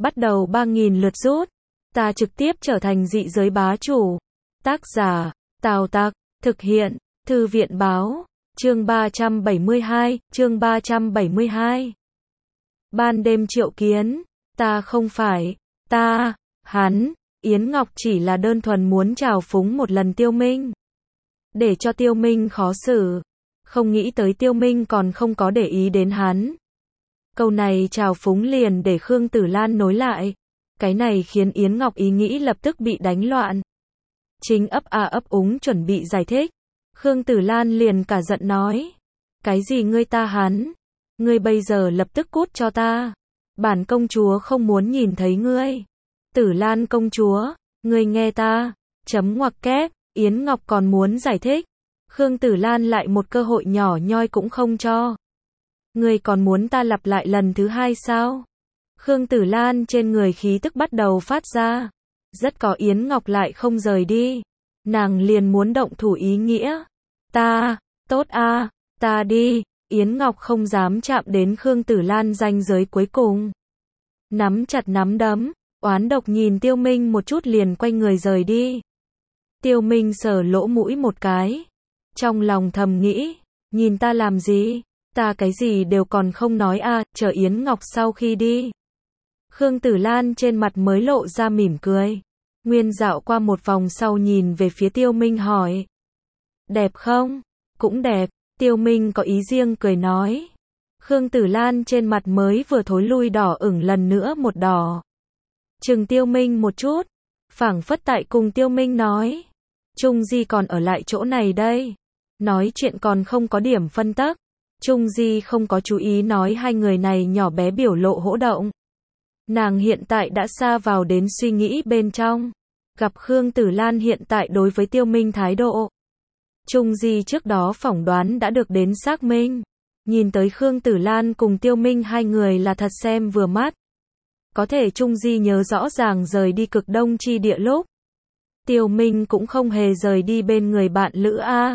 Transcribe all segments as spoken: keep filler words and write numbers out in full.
bắt đầu ba nghìn lượt rút. Ta trực tiếp trở thành dị giới bá chủ. Tác giả, Tào Tặc, thực hiện, Thư viện báo, chương ba trăm bảy mươi hai, chương ba trăm bảy mươi hai. Ban đêm triệu kiến, ta không phải, ta, hắn, Yến Ngọc chỉ là đơn thuần muốn trào phúng một lần Tiêu Minh. Để cho Tiêu Minh khó xử. Không nghĩ tới Tiêu Minh còn không có để ý đến hắn. Câu này trào phúng liền để Khương Tử Lan nối lại. Cái này khiến Yến Ngọc ý nghĩ lập tức bị đánh loạn. Chính ấp a ấp úng chuẩn bị giải thích. Khương Tử Lan liền cả giận nói. Cái gì ngươi ta hắn? Ngươi bây giờ lập tức cút cho ta. Bản công chúa không muốn nhìn thấy ngươi. Tử Lan công chúa, ngươi nghe ta. Chấm ngoặc kép, Yến Ngọc còn muốn giải thích. Khương Tử Lan lại một cơ hội nhỏ nhoi cũng không cho. Ngươi còn muốn ta lặp lại lần thứ hai sao? Khương Tử Lan trên người khí tức bắt đầu phát ra. Rất có Yến Ngọc lại không rời đi. Nàng liền muốn động thủ ý nghĩa. Ta, tốt a, ta đi. Yến Ngọc không dám chạm đến Khương Tử Lan ranh giới cuối cùng. Nắm chặt nắm đấm, oán độc nhìn Tiêu Minh một chút liền quay người rời đi. Tiêu Minh sờ lỗ mũi một cái. Trong lòng thầm nghĩ, nhìn ta làm gì? Ta cái gì đều còn không nói a, à, chờ Yến Ngọc sau khi đi. Khương Tử Lan trên mặt mới lộ ra mỉm cười. Nguyên dạo qua một vòng sau nhìn về phía Tiêu Minh hỏi. Đẹp không? Cũng đẹp. Tiêu Minh có ý riêng cười nói. Khương Tử Lan trên mặt mới vừa thối lui đỏ ửng lần nữa một đỏ. Chừng Tiêu Minh một chút. Phảng phất tại cùng Tiêu Minh nói. Trung Di còn ở lại chỗ này đây. Nói chuyện còn không có điểm phân tắc. Trung Di không có chú ý nói hai người này nhỏ bé biểu lộ hỗn động. Nàng hiện tại đã xa vào đến suy nghĩ bên trong. Gặp Khương Tử Lan hiện tại đối với Tiêu Minh thái độ. Trung Di trước đó phỏng đoán đã được đến xác minh. Nhìn tới Khương Tử Lan cùng Tiêu Minh hai người là thật xem vừa mắt. Có thể Trung Di nhớ rõ ràng rời đi cực đông chi địa lúc. Tiêu Minh cũng không hề rời đi bên người bạn lữ A.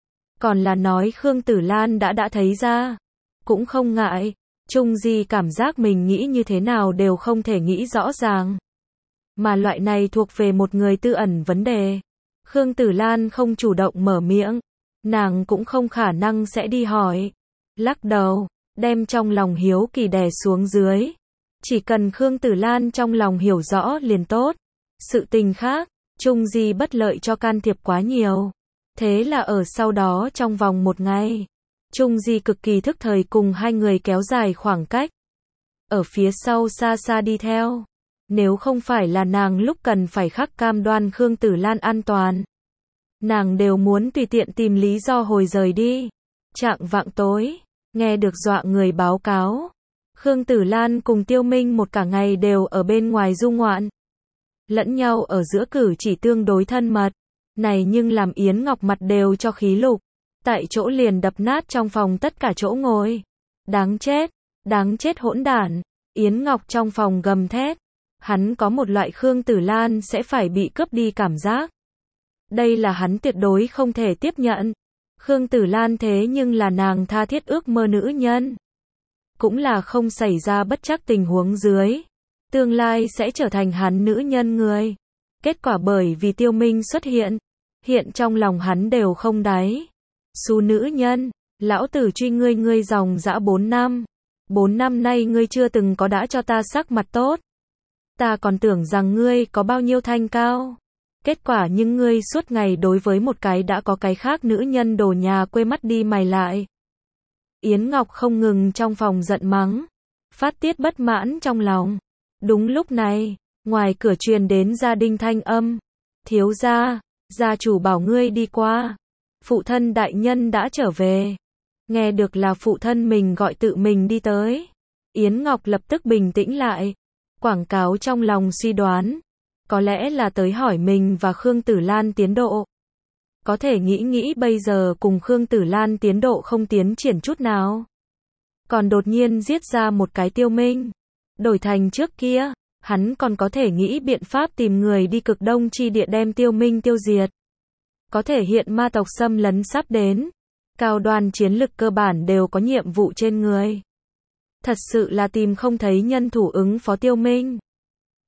Còn là nói Khương Tử Lan đã đã thấy ra. Cũng không ngại. Trung Di cảm giác mình nghĩ như thế nào đều không thể nghĩ rõ ràng. Mà loại này thuộc về một người tư ẩn vấn đề. Khương Tử Lan không chủ động mở miệng. Nàng cũng không khả năng sẽ đi hỏi. Lắc đầu, đem trong lòng hiếu kỳ đè xuống dưới. Chỉ cần Khương Tử Lan trong lòng hiểu rõ liền tốt. Sự tình khác, Trung Di bất lợi cho can thiệp quá nhiều. Thế là ở sau đó trong vòng một ngày, Trung Di cực kỳ thức thời cùng hai người kéo dài khoảng cách. Ở phía sau xa xa đi theo. Nếu không phải là nàng lúc cần phải khắc cam đoan Khương Tử Lan an toàn. Nàng đều muốn tùy tiện tìm lý do hồi rời đi. Chạng vạng tối, nghe được dọa người báo cáo. Khương Tử Lan cùng Tiêu Minh một cả ngày đều ở bên ngoài du ngoạn. Lẫn nhau ở giữa cử chỉ tương đối thân mật. Này nhưng làm Yến Ngọc mặt đều cho khí lục. Tại chỗ liền đập nát trong phòng tất cả chỗ ngồi. Đáng chết, đáng chết hỗn đản. Yến Ngọc trong phòng gầm thét. Hắn có một loại Khương Tử Lan sẽ phải bị cướp đi cảm giác. Đây là hắn tuyệt đối không thể tiếp nhận. Khương Tử Lan thế nhưng là nàng tha thiết ước mơ nữ nhân. Cũng là không xảy ra bất trắc tình huống dưới. Tương lai sẽ trở thành hắn nữ nhân người. Kết quả bởi vì Tiêu Minh xuất hiện. Hiện trong lòng hắn đều không đáy. Xú nữ nhân, lão tử truy ngươi ngươi dòng dã bốn năm. Bốn năm nay ngươi chưa từng có đã cho ta sắc mặt tốt. Ta còn tưởng rằng ngươi có bao nhiêu thanh cao. Kết quả nhưng ngươi suốt ngày đối với một cái đã có cái khác nữ nhân đồ nhà quê mắt đi mày lại. Yến Ngọc không ngừng trong phòng giận mắng. Phát tiết bất mãn trong lòng. Đúng lúc này, ngoài cửa truyền đến gia đình thanh âm. Thiếu gia, gia chủ bảo ngươi đi qua. Phụ thân đại nhân đã trở về. Nghe được là phụ thân mình gọi tự mình đi tới. Yến Ngọc lập tức bình tĩnh lại. Quảng cáo trong lòng suy đoán. Có lẽ là tới hỏi mình và Khương Tử Lan tiến độ. Có thể nghĩ nghĩ bây giờ cùng Khương Tử Lan tiến độ không tiến triển chút nào. Còn đột nhiên giết ra một cái Tiêu Minh. Đổi thành trước kia, hắn còn có thể nghĩ biện pháp tìm người đi cực đông chi địa đem Tiêu Minh tiêu diệt. Có thể hiện ma tộc xâm lấn sắp đến. Cao đoan chiến lực cơ bản đều có nhiệm vụ trên người. Thật sự là tìm không thấy nhân thủ ứng phó Tiêu Minh.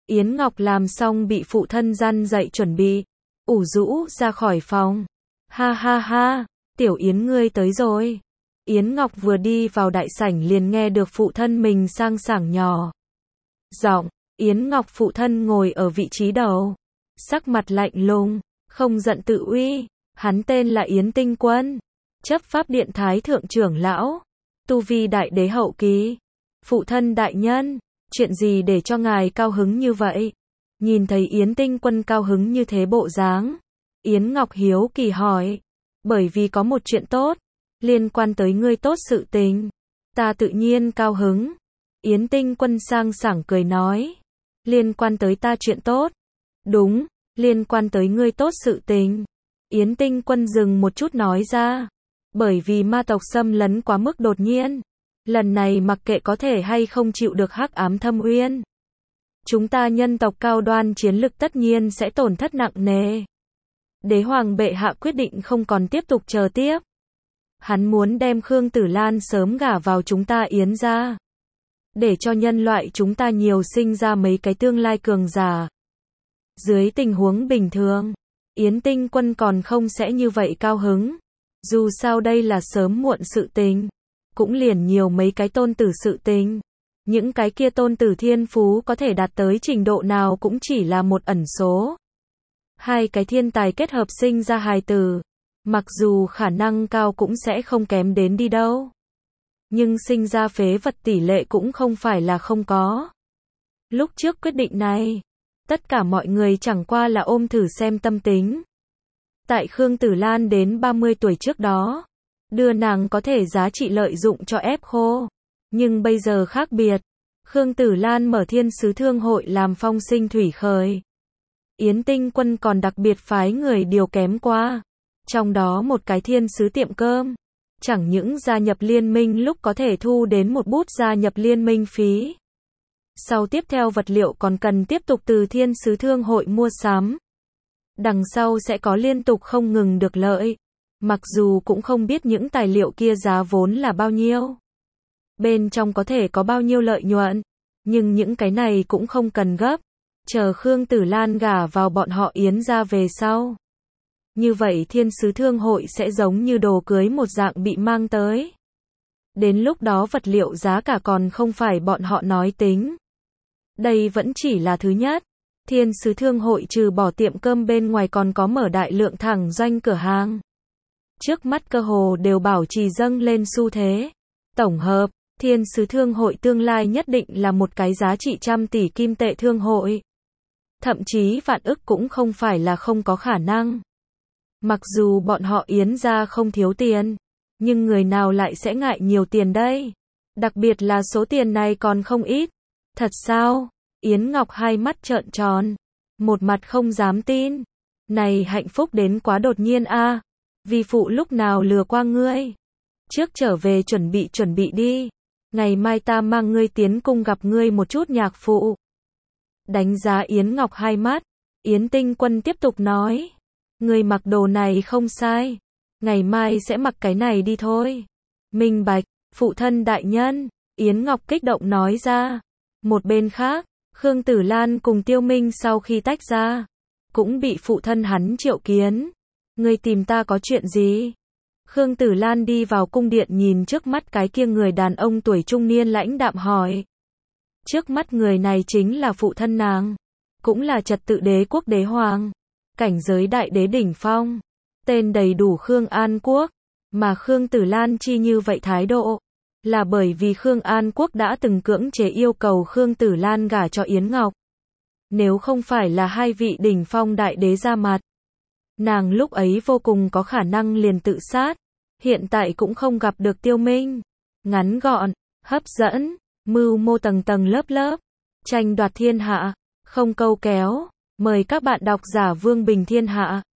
Yến Ngọc làm xong bị phụ thân răn dạy chuẩn bị, ủ rũ ra khỏi phòng. Ha ha ha, tiểu Yến ngươi tới rồi. Yến Ngọc vừa đi vào đại sảnh liền nghe được phụ thân mình sang sảng nhỏ giọng. Yến Ngọc phụ thân ngồi ở vị trí đầu, sắc mặt lạnh lùng, không giận tự uy. Hắn tên là Yến Tinh Quân, chấp pháp điện thái thượng trưởng lão, tu vi đại đế hậu kỳ. Phụ thân đại nhân, chuyện gì để cho ngài cao hứng như vậy? Nhìn thấy Yến Tinh Quân cao hứng như thế bộ dáng, Yến Ngọc hiếu kỳ hỏi. Bởi vì có một chuyện tốt, liên quan tới ngươi tốt sự tình. Ta tự nhiên cao hứng. Yến Tinh Quân sang sảng cười nói. Liên quan tới ta chuyện tốt? Đúng, liên quan tới ngươi tốt sự tình. Yến Tinh Quân dừng một chút nói ra. Bởi vì ma tộc xâm lấn quá mức đột nhiên. Lần này mặc kệ có thể hay không chịu được hắc ám thâm uyên, chúng ta nhân tộc cao đoan chiến lực tất nhiên sẽ tổn thất nặng nề. Đế hoàng bệ hạ quyết định không còn tiếp tục chờ tiếp. Hắn muốn đem Khương Tử Lan sớm gả vào chúng ta Yến gia, để cho nhân loại chúng ta nhiều sinh ra mấy cái tương lai cường giả. Dưới tình huống bình thường, Yến Tinh Quân còn không sẽ như vậy cao hứng. Dù sao đây là sớm muộn sự tình, cũng liền nhiều mấy cái tôn tử sự tình. Những cái kia tôn tử thiên phú có thể đạt tới trình độ nào cũng chỉ là một ẩn số. Hai cái thiên tài kết hợp sinh ra hài tử, mặc dù khả năng cao cũng sẽ không kém đến đi đâu. Nhưng sinh ra phế vật tỷ lệ cũng không phải là không có. Lúc trước quyết định này, tất cả mọi người chẳng qua là ôm thử xem tâm tính. Tại Khương Tử Lan đến ba mươi tuổi trước đó, đưa nàng có thể giá trị lợi dụng cho ép khô. Nhưng bây giờ khác biệt. Khương Tử Lan mở Thiên Sứ Thương hội làm phong sinh thủy khởi. Yến Tinh Quân còn đặc biệt phái người điều kém qua. Trong đó một cái thiên sứ tiệm cơm. Chẳng những gia nhập liên minh lúc có thể thu đến một bút gia nhập liên minh phí. Sau tiếp theo vật liệu còn cần tiếp tục từ Thiên Sứ Thương hội mua sắm. Đằng sau sẽ có liên tục không ngừng được lợi. Mặc dù cũng không biết những tài liệu kia giá vốn là bao nhiêu, bên trong có thể có bao nhiêu lợi nhuận, nhưng những cái này cũng không cần gấp. Chờ Khương Tử Lan gả vào bọn họ Yến gia về sau. Như vậy Thiên Sứ Thương hội sẽ giống như đồ cưới một dạng bị mang tới. Đến lúc đó vật liệu giá cả còn không phải bọn họ nói tính. Đây vẫn chỉ là thứ nhất. Thiên Sứ Thương hội trừ bỏ tiệm cơm bên ngoài còn có mở đại lượng thẳng doanh cửa hàng. Trước mắt cơ hồ đều bảo trì dâng lên xu thế. Tổng hợp, Thiên Sứ Thương hội tương lai nhất định là một cái giá trị trăm tỷ kim tệ thương hội. Thậm chí vạn ức cũng không phải là không có khả năng. Mặc dù bọn họ Yến gia không thiếu tiền, nhưng người nào lại sẽ ngại nhiều tiền đây? Đặc biệt là số tiền này còn không ít. Thật sao? Yến Ngọc hai mắt trợn tròn, một mặt không dám tin. Này hạnh phúc đến quá đột nhiên a. À. Vi phụ lúc nào lừa qua ngươi? Trước trở về chuẩn bị chuẩn bị đi. Ngày mai ta mang ngươi tiến cung gặp ngươi một chút nhạc phụ. Đánh giá Yến Ngọc hai mắt, Yến Tinh Quân tiếp tục nói. Ngươi mặc đồ này không sai. Ngày mai sẽ mặc cái này đi thôi. Minh bạch, phụ thân đại nhân. Yến Ngọc kích động nói ra. Một bên khác, Khương Tử Lan cùng Tiêu Minh sau khi tách ra, cũng bị phụ thân hắn triệu kiến. Ngươi tìm ta có chuyện gì? Khương Tử Lan đi vào cung điện nhìn trước mắt cái kia người đàn ông tuổi trung niên lãnh đạm hỏi. Trước mắt người này chính là phụ thân nàng, cũng là trật tự đế quốc đế hoàng, cảnh giới đại đế đỉnh phong, tên đầy đủ Khương An Quốc, mà Khương Tử Lan chi như vậy thái độ, là bởi vì Khương An Quốc đã từng cưỡng chế yêu cầu Khương Tử Lan gả cho Yến Ngọc. Nếu không phải là hai vị đỉnh phong đại đế ra mặt, nàng lúc ấy vô cùng có khả năng liền tự sát, hiện tại cũng không gặp được Tiêu Minh. Ngắn gọn, hấp dẫn, mưu mô tầng tầng lớp lớp, tranh đoạt thiên hạ, không câu kéo, mời các bạn đọc giả Vương Bình Thiên Hạ.